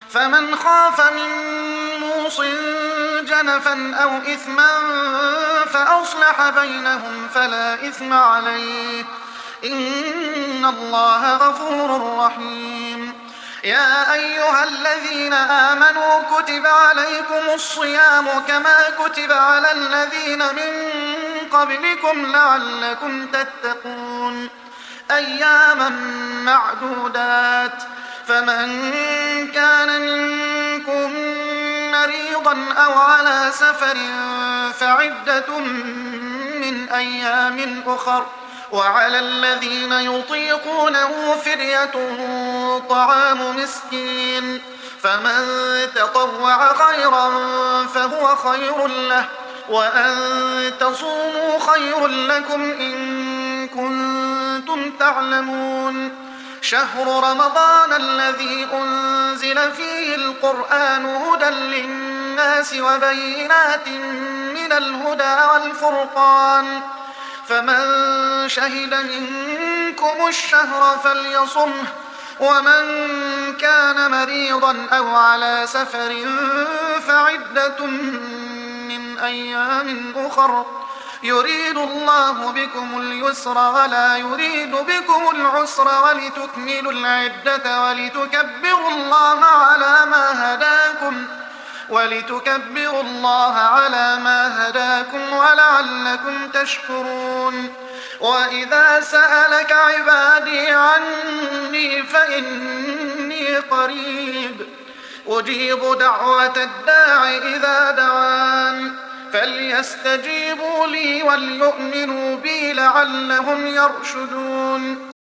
فمن خاف من موص جنفا أو إثما فأصلح بينهم فلا إثم عليه، إن الله غفور رحيم. يا أيها الذين آمنوا كتب عليكم الصيام كما كتب على الذين من قبلكم لعلكم تتقون، أياما معدودات، فمن كان منكم مريضا أو على سفر فعدة من أيام أخر، وعلى الذين يطيقونه فدية طعام مسكين، فمن تطوع خيرا فهو خير له، وأن تصوموا خير لكم إن كنتم تعلمون. شهر رمضان الذي أنزل فيه القرآن هدى للناس وبينات من الهدى والفرقان، فمن شهد منكم الشهر فليصمه، ومن كان مريضا أو على سفر فعدة من أيام أخر، يريد الله بكم اليسر ولا يريد بكم العسر ولتكملوا العدة ولتكبروا الله على ما هداكم ولعلكم تشكرون. وإذا سألك عبادي عني فإني قريب أجيب دعوة الداع إذا دعان، فليستجيبوا لي وليؤمنوا بي لعلهم يرشدون.